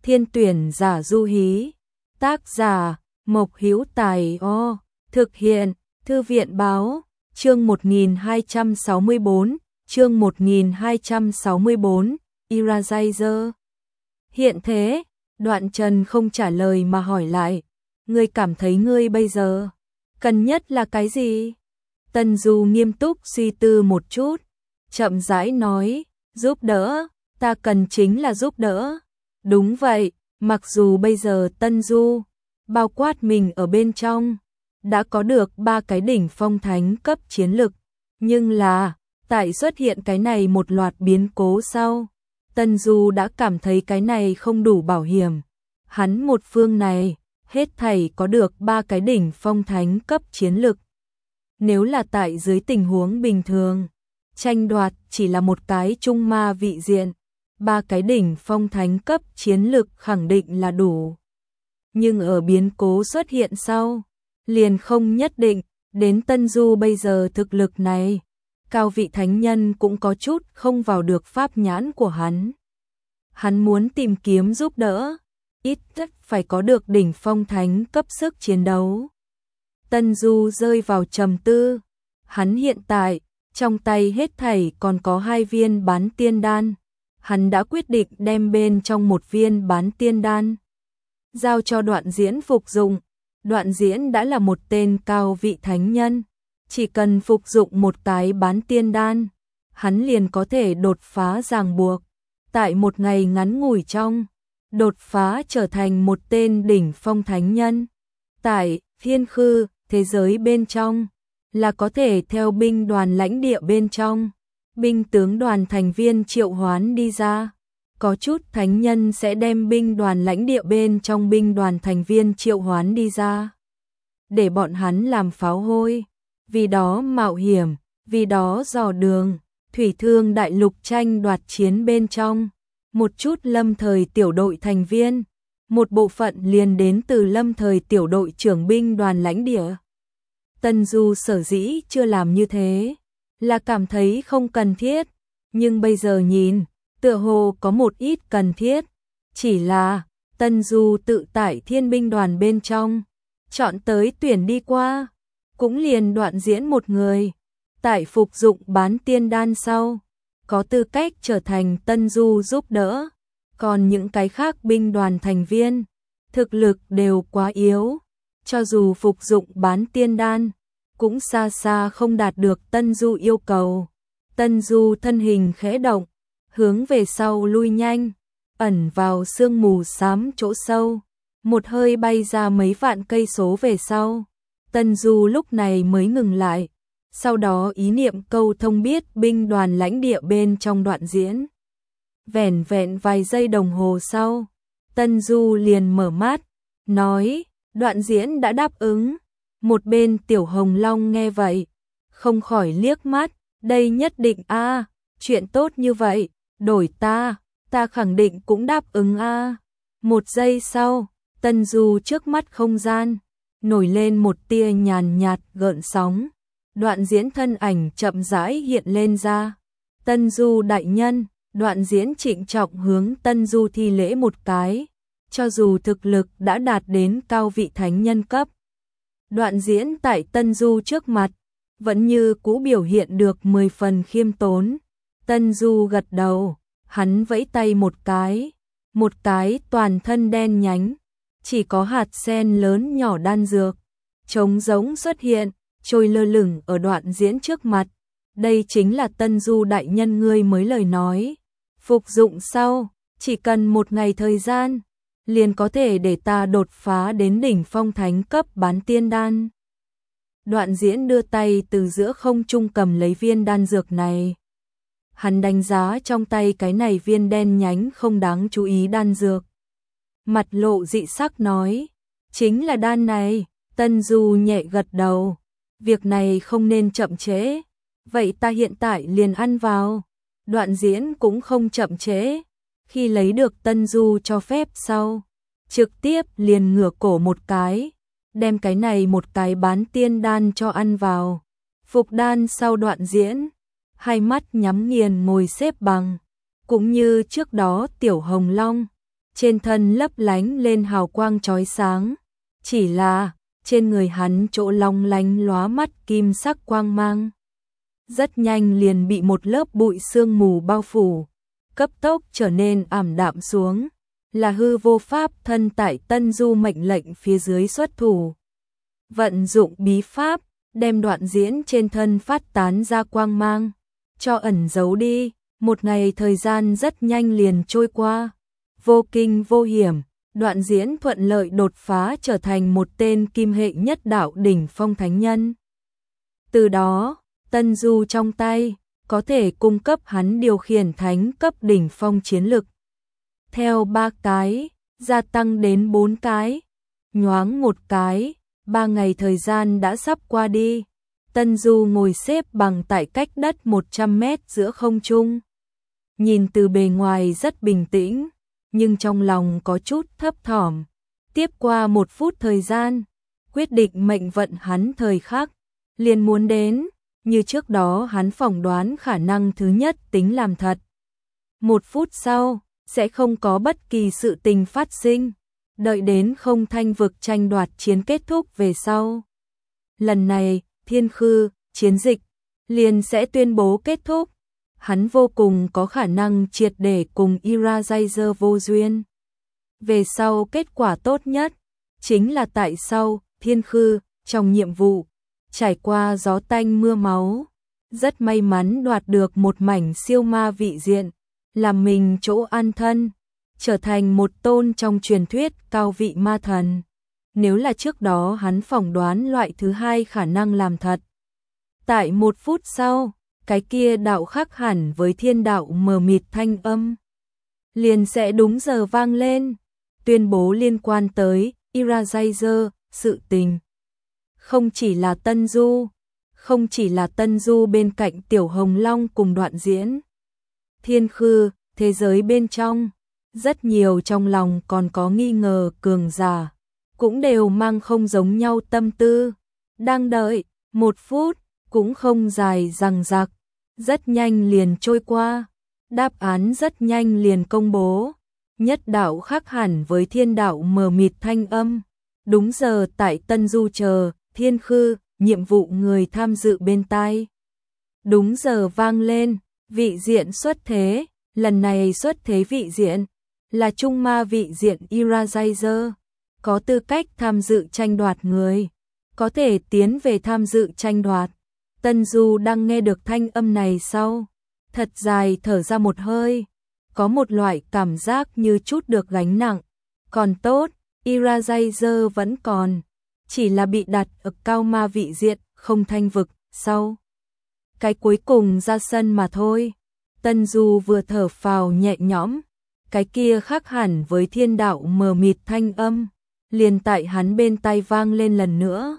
Thiên tuyển giả du hí. Tác giả Mộc Hữu Tài. Thực hiện Thư viện báo. Chương 1264, chương 1264, Eraser. Hiện thế, Đoạn Trần không trả lời mà hỏi lại, ngươi cảm thấy ngươi bây giờ cần nhất là cái gì? Tân Du nghiêm túc suy tư một chút, chậm rãi nói, giúp đỡ, ta cần chính là giúp đỡ. Đúng vậy, mặc dù bây giờ Tân Du, bao quát mình ở bên trong, đã có được 3 cái đỉnh phong thánh cấp chiến lực, nhưng là, tại xuất hiện cái này một loạt biến cố sau, Tân Du đã cảm thấy cái này không đủ bảo hiểm. Hắn một phương này, hết thảy có được 3 cái đỉnh phong thánh cấp chiến lực. Nếu là tại dưới tình huống bình thường, tranh đoạt chỉ là một cái trung ma vị diện, 3 cái đỉnh phong thánh cấp chiến lực khẳng định là đủ. Nhưng ở biến cố xuất hiện sau, liền không nhất định, đến Tân Du bây giờ thực lực này, cao vị thánh nhân cũng có chút không vào được pháp nhãn của hắn. Hắn muốn tìm kiếm giúp đỡ, ít nhất phải có được đỉnh phong thánh cấp sức chiến đấu. Tân Du rơi vào trầm tư, hắn hiện tại, trong tay hết thảy còn có 2 viên bán tiên đan. Hắn đã quyết định đem bên trong một viên bán tiên đan giao cho Đoạn Diễn phục dụng. Đoạn Diễn đã là một tên cao vị thánh nhân, chỉ cần phục dụng một cái bán tiên đan, hắn liền có thể đột phá ràng buộc, tại một ngày ngắn ngủi trong, đột phá trở thành một tên đỉnh phong thánh nhân. Tại thiên khư, thế giới bên trong, là có thể theo binh đoàn lãnh địa bên trong, binh tướng đoàn thành viên triệu hoán đi ra. Có chút thánh nhân sẽ đem binh đoàn lãnh địa bên trong binh đoàn thành viên triệu hoán đi ra, để bọn hắn làm pháo hôi, vì đó mạo hiểm, vì đó dò đường. Thủy Thương đại lục tranh đoạt chiến bên trong, một chút lâm thời tiểu đội thành viên, một bộ phận liền đến từ lâm thời tiểu đội trưởng binh đoàn lãnh địa. Tân Du sở dĩ chưa làm như thế, là cảm thấy không cần thiết, nhưng bây giờ nhìn, tựa hồ có một ít cần thiết, chỉ là Tân Du tự tại thiên binh đoàn bên trong, chọn tới tuyển đi qua, cũng liền Đoạn Diễn một người, tại phục dụng bán tiên đan sau, có tư cách trở thành Tân Du giúp đỡ, còn những cái khác binh đoàn thành viên, thực lực đều quá yếu, cho dù phục dụng bán tiên đan, cũng xa xa không đạt được Tân Du yêu cầu. Tân Du thân hình khẽ động, hướng về sau lui nhanh, ẩn vào sương mù xám chỗ sâu, một hơi bay ra mấy vạn cây số về sau. Tân Du lúc này mới ngừng lại, sau đó ý niệm câu thông biết binh đoàn lãnh địa bên trong Đoạn Diễn. Vẻn vẹn vài giây đồng hồ sau, Tân Du liền mở mắt, nói, Đoạn Diễn đã đáp ứng. Một bên Tiểu Hồng Long nghe vậy, không khỏi liếc mắt, đây nhất định chuyện tốt như vậy, đổi ta khẳng định cũng đáp ứng Một giây sau, Tân Du trước mắt không gian, nổi lên một tia nhàn nhạt gợn sóng. Đoạn Diễn thân ảnh chậm rãi hiện lên ra. Tân Du đại nhân, Đoạn Diễn trịnh trọng hướng Tân Du thi lễ một cái, cho dù thực lực đã đạt đến cao vị thánh nhân cấp. Đoạn Diễn tại Tân Du trước mặt, vẫn như cũ biểu hiện được 10 phần khiêm tốn. Tân Du gật đầu, hắn vẫy tay một cái toàn thân đen nhánh, chỉ có hạt sen lớn nhỏ đan dược, trống rỗng xuất hiện, trôi lơ lửng ở Đoạn Diễn trước mặt. Đây chính là Tân Du đại nhân ngươi mới lời nói. Phục dụng sau, chỉ cần một ngày thời gian, liền có thể để ta đột phá đến đỉnh phong thánh cấp bán tiên đan. Đoạn Diễn đưa tay từ giữa không trung cầm lấy viên đan dược này. Hắn đánh giá trong tay cái này viên đen nhánh không đáng chú ý đan dược. Mặt lộ dị sắc nói, chính là đan này. Tân Du nhẹ gật đầu, việc này không nên chậm trễ, vậy ta hiện tại liền ăn vào. Đoạn Diễn cũng không chậm trễ, khi lấy được Tân Du cho phép sau, trực tiếp liền ngửa cổ một cái, đem cái này một cái bán tiên đan cho ăn vào. Phục đan sau Đoạn Diễn, hai mắt nhắm nghiền ngồi xếp bằng, cũng như trước đó Tiểu Hồng Long, trên thân lấp lánh lên hào quang chói sáng, chỉ là trên người hắn chỗ long lánh lóa mắt kim sắc quang mang. Rất nhanh liền bị một lớp bụi sương mù bao phủ, cấp tốc trở nên ảm đạm xuống, là hư vô pháp thân tại Tân Du mệnh lệnh phía dưới xuất thủ. Vận dụng bí pháp, đem đoạn diễn trên thân phát tán ra quang mang, cho ẩn giấu đi. Một ngày thời gian rất nhanh liền trôi qua, vô kinh vô hiểm, đoạn diễn thuận lợi đột phá trở thành một tên kim hệ nhất đạo đỉnh phong thánh nhân. Từ đó, Tân Du trong tay, có thể cung cấp hắn điều khiển thánh cấp đỉnh phong chiến lực. Theo 3 cái, gia tăng đến 4 cái, nhoáng một cái, 3 ngày thời gian đã sắp qua đi. Tân Du ngồi xếp bằng tại cách đất 100 mét giữa không trung. Nhìn từ bề ngoài rất bình tĩnh, nhưng trong lòng có chút thấp thỏm. Tiếp qua 1 phút thời gian, quyết định mệnh vận hắn thời khắc, liền muốn đến, như trước đó hắn phỏng đoán khả năng thứ nhất tính làm thật. 1 phút sau, sẽ không có bất kỳ sự tình phát sinh, đợi đến không thanh vực tranh đoạt chiến kết thúc về sau. Lần này, Thiên Khư, chiến dịch, liền sẽ tuyên bố kết thúc. Hắn vô cùng có khả năng triệt để cùng Eraser vô duyên. Về sau kết quả tốt nhất, chính là tại sau, Thiên Khư, trong nhiệm vụ, trải qua gió tanh mưa máu, rất may mắn đoạt được một mảnh siêu ma vị diện, làm mình chỗ an thân, trở thành một tôn trong truyền thuyết cao vị ma thần. Nếu là trước đó hắn phỏng đoán loại thứ hai khả năng làm thật. Tại 1 phút sau, cái kia đạo khác hẳn với thiên đạo mờ mịt thanh âm, liền sẽ đúng giờ vang lên, tuyên bố liên quan tới Eraser, sự tình. Không chỉ là Tân Du bên cạnh Tiểu Hồng Long cùng đoạn diễn. Thiên Khư, thế giới bên trong, rất nhiều trong lòng còn có nghi ngờ cường giả, cũng đều mang không giống nhau tâm tư, đang đợi. 1 phút, cũng không dài dằng dặc, rất nhanh liền trôi qua, đáp án rất nhanh liền công bố. Nhất đạo khác hẳn với thiên đạo mờ mịt thanh âm, đúng giờ tại Tân Du chờ, Thiên Khư, nhiệm vụ người tham dự bên tai. Đúng giờ vang lên, vị diện xuất thế, lần này xuất thế vị diện, là Trung Ma vị diện Eraser, có tư cách tham dự tranh đoạt người, có thể tiến về tham dự tranh đoạt. Tân Du đang nghe được thanh âm này sau, thật dài thở ra một hơi, có một loại cảm giác như chút được gánh nặng. Còn tốt, Eraser vẫn còn, chỉ là bị đặt ở cao ma vị diện, không thanh vực, sau. Cái cuối cùng ra sân mà thôi. Tân Du vừa thở phào nhẹ nhõm, cái kia khác hẳn với thiên đạo mờ mịt thanh âm, liền tại hắn bên tai vang lên lần nữa.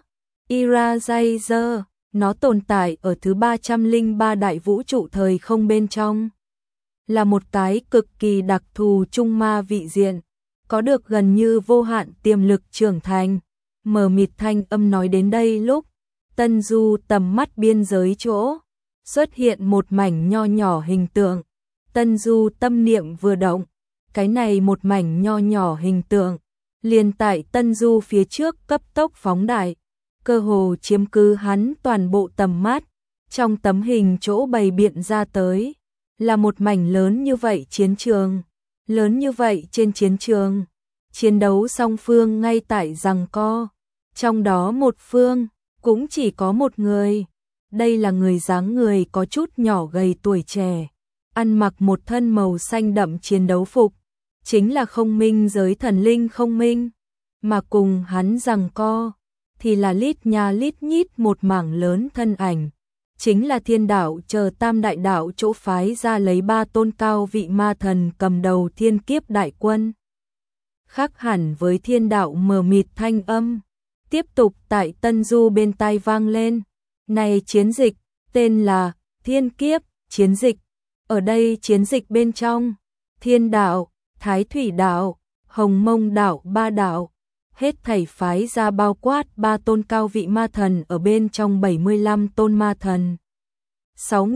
Eraser, nó tồn tại ở thứ 303 đại vũ trụ thời không bên trong. Là một cái cực kỳ đặc thù trung ma vị diện, có được gần như vô hạn tiềm lực trưởng thành. Mờ mịt thanh âm nói đến đây lúc, Tân Du tầm mắt biên giới chỗ, xuất hiện một mảnh nho nhỏ hình tượng. Tân Du tâm niệm vừa động, cái này một mảnh nho nhỏ hình tượng, liền tại Tân Du phía trước cấp tốc phóng đại, cơ hồ chiếm cứ hắn toàn bộ tầm mắt. Trong tấm hình chỗ bày biện ra tới, là một mảnh lớn như vậy chiến trường, lớn như vậy trên chiến trường, chiến đấu song phương ngay tại giằng co, trong đó một phương, cũng chỉ có một người, đây là người dáng người có chút nhỏ gầy tuổi trẻ, ăn mặc một thân màu xanh đậm chiến đấu phục, chính là không minh giới thần linh không minh, mà cùng hắn giằng co, thì là lít nha lít nhít một mảng lớn thân ảnh. Chính là thiên đạo chờ tam đại đạo chỗ phái ra lấy 3 tôn cao vị ma thần cầm đầu thiên kiếp đại quân. Khác hẳn với thiên đạo mờ mịt thanh âm, tiếp tục tại Tân Du bên tai vang lên. Này chiến dịch, tên là Thiên Kiếp, chiến dịch. Ở đây chiến dịch bên trong, thiên đạo, thái thủy đạo, hồng mông đạo 3 đạo, hết thảy phái ra bao quát 3 tôn cao vị ma thần ở bên trong 75 tôn ma thần.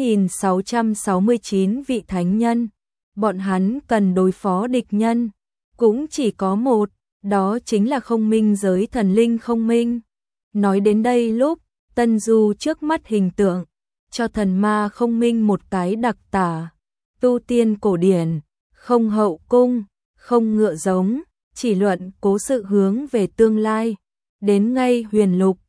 6.669 vị thánh nhân, bọn hắn cần đối phó địch nhân, cũng chỉ có một, đó chính là không minh giới thần linh không minh. Nói đến đây lúc, Tân Du trước mắt hình tượng, cho thần ma không minh một cái đặc tả, tu tiên cổ điển, không hậu cung, không ngựa giống, chỉ luận cố sự hướng về tương lai, đến ngay huyền lục,